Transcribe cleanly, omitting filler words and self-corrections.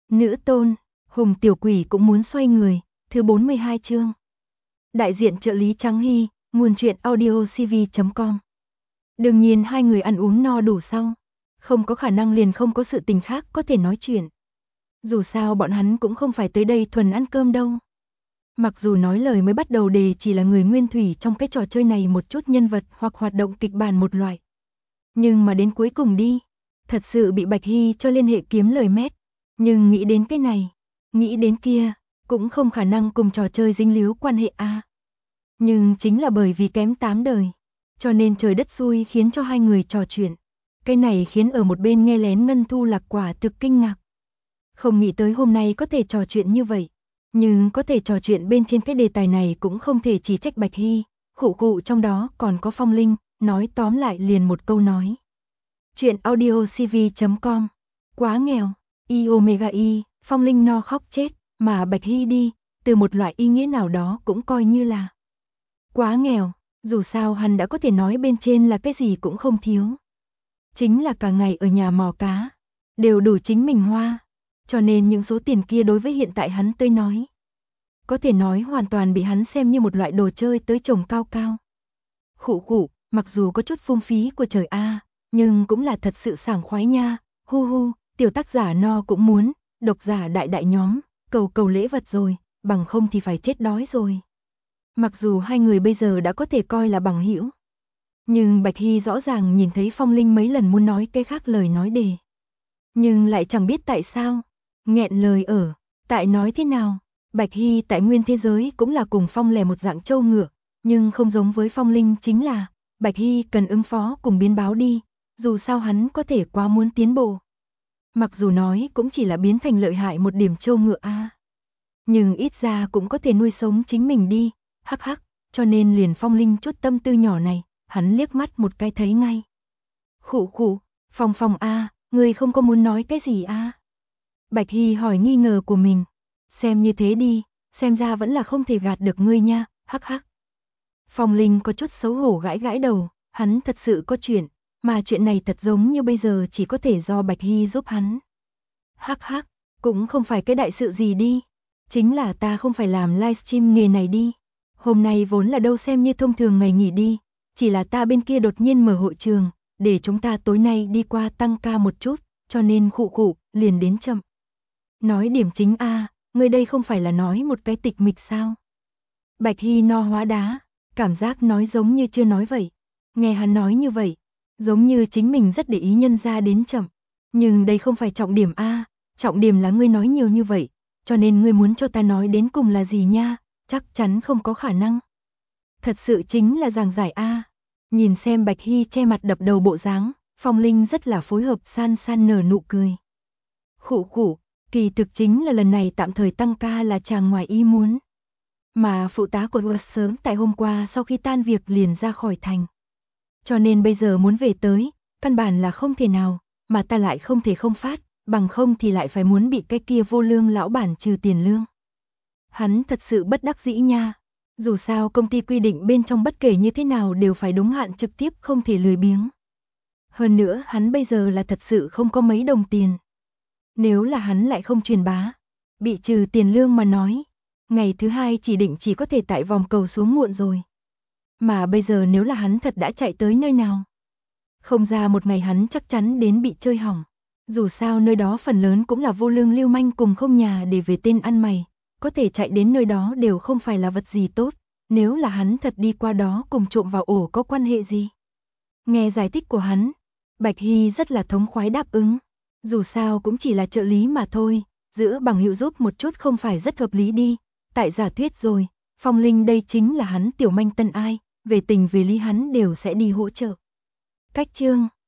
Nữ tôn, Hùng tiểu quỷ cũng muốn xoay người, thứ 42 chương. Đại diện trợ lý Trắng Hy, nguồn truyện audiocv.com. Đương nhiên hai người ăn uống no đủ sau, không có khả năng liền không có sự tình khác có thể nói chuyện. Dù sao bọn hắn cũng không phải tới đây thuần ăn cơm đâu. Mặc dù nói lời mới bắt đầu đề chỉ là người nguyên thủy trong cái trò chơi này một chút nhân vật hoặc hoạt động kịch bản một loại. Nhưng mà đến cuối cùng đi, thật sự bị Bạch Hy cho liên hệ kiếm lời mét. Nhưng nghĩ đến cái này, nghĩ đến kia, cũng không khả năng cùng trò chơi dính líu quan hệ a. Nhưng chính là bởi vì kém 8 đời, cho nên trời đất xui khiến cho hai người trò chuyện. Cái này khiến ở một bên nghe lén Ngân Thu Lạc quả thực kinh ngạc. Không nghĩ tới hôm nay có thể trò chuyện như vậy, nhưng có thể trò chuyện bên trên cái đề tài này cũng không thể chỉ trách Bạch Hy, khụ khụ trong đó còn có Phong Linh, nói tóm lại liền một câu nói. Chuyện audiocv.com. Quá nghèo. Y omega y, Phong Linh no khóc chết, mà Bạch Hy đi, từ một loại ý nghĩa nào đó cũng coi như là quá nghèo, dù sao hắn đã có thể nói bên trên là cái gì cũng không thiếu. Chính là cả ngày ở nhà mò cá, đều đủ chính mình hoa, cho nên những số tiền kia đối với hiện tại hắn tới nói, có thể nói hoàn toàn bị hắn xem như một loại đồ chơi tới trồng cao cao. Khụ khụ, mặc dù có chút phung phí của trời a, nhưng cũng là thật sự sảng khoái nha, hu hu. Tiểu tác giả no cũng muốn, độc giả đại đại nhóm, cầu lễ vật rồi, bằng không thì phải chết đói rồi. Mặc dù hai người bây giờ đã có thể coi là bằng hữu, nhưng Bạch Hy rõ ràng nhìn thấy Phong Linh mấy lần muốn nói cái khác lời nói đề. Nhưng lại chẳng biết tại sao, nghẹn lời ở, tại nói thế nào, Bạch Hy tại nguyên thế giới cũng là cùng Phong lẻ một dạng trâu ngựa, nhưng không giống với Phong Linh chính là, Bạch Hy cần ứng phó cùng biến báo đi, dù sao hắn có thể quá muốn tiến bộ. Mặc dù nói cũng chỉ là biến thành lợi hại một điểm trâu ngựa a, nhưng ít ra cũng có thể nuôi sống chính mình đi, hắc hắc, cho nên liền Phong Linh chút tâm tư nhỏ này, hắn liếc mắt một cái thấy ngay. Khụ khụ, Phong Phong a, ngươi không có muốn nói cái gì a? Bạch Hy hỏi nghi ngờ của mình, xem như thế đi, xem ra vẫn là không thể gạt được ngươi nha, hắc hắc. Phong Linh có chút xấu hổ gãi gãi đầu, hắn thật sự có chuyện. Mà chuyện này thật giống như bây giờ chỉ có thể do Bạch Hy giúp hắn. Hắc hắc, cũng không phải cái đại sự gì đi. Chính là ta không phải làm livestream nghề này đi. Hôm nay vốn là đâu xem như thông thường ngày nghỉ đi. Chỉ là ta bên kia đột nhiên mở hội trường, để chúng ta tối nay đi qua tăng ca một chút, cho nên khụ khụ, liền đến chậm. Nói điểm chính a, người đây không phải là nói một cái tịch mịch sao? Bạch Hy no hóa đá, cảm giác nói giống như chưa nói vậy. Nghe hắn nói như vậy, giống như chính mình rất để ý nhân ra đến chậm. Nhưng đây không phải trọng điểm a, trọng điểm là ngươi nói nhiều như vậy, cho nên ngươi muốn cho ta nói đến cùng là gì nha, chắc chắn không có khả năng. Thật sự chính là giảng giải a. Nhìn xem Bạch Hy che mặt đập đầu bộ dáng, Phong Linh rất là phối hợp san san nở nụ cười. Khụ khụ, kỳ thực chính là lần này tạm thời tăng ca là chàng ngoài ý muốn. Mà phụ tá của Ruột sớm tại hôm qua sau khi tan việc liền ra khỏi thành. Cho nên bây giờ muốn về tới, căn bản là không thể nào, mà ta lại không thể không phát, bằng không thì lại phải muốn bị cái kia vô lương lão bản trừ tiền lương. Hắn thật sự bất đắc dĩ nha, dù sao công ty quy định bên trong bất kể như thế nào đều phải đúng hạn trực tiếp không thể lười biếng. Hơn nữa hắn bây giờ là thật sự không có mấy đồng tiền. Nếu là hắn lại không truyền bá, bị trừ tiền lương mà nói, ngày thứ hai chỉ định chỉ có thể tại vòng cầu xuống muộn rồi. Mà bây giờ nếu là hắn thật đã chạy tới nơi nào, không ra một ngày hắn chắc chắn đến bị chơi hỏng. Dù sao nơi đó phần lớn cũng là vô lương lưu manh cùng không nhà để về tên ăn mày, có thể chạy đến nơi đó đều không phải là vật gì tốt, nếu là hắn thật đi qua đó cùng trộm vào ổ có quan hệ gì. Nghe giải thích của hắn, Bạch Hy rất là thống khoái đáp ứng, dù sao cũng chỉ là trợ lý mà thôi, giữa bằng hữu giúp một chút không phải rất hợp lý đi, tại giả thuyết rồi, Phong Linh đây chính là hắn tiểu manh tân ai, về tình về lý hắn đều sẽ đi hỗ trợ. Cách chương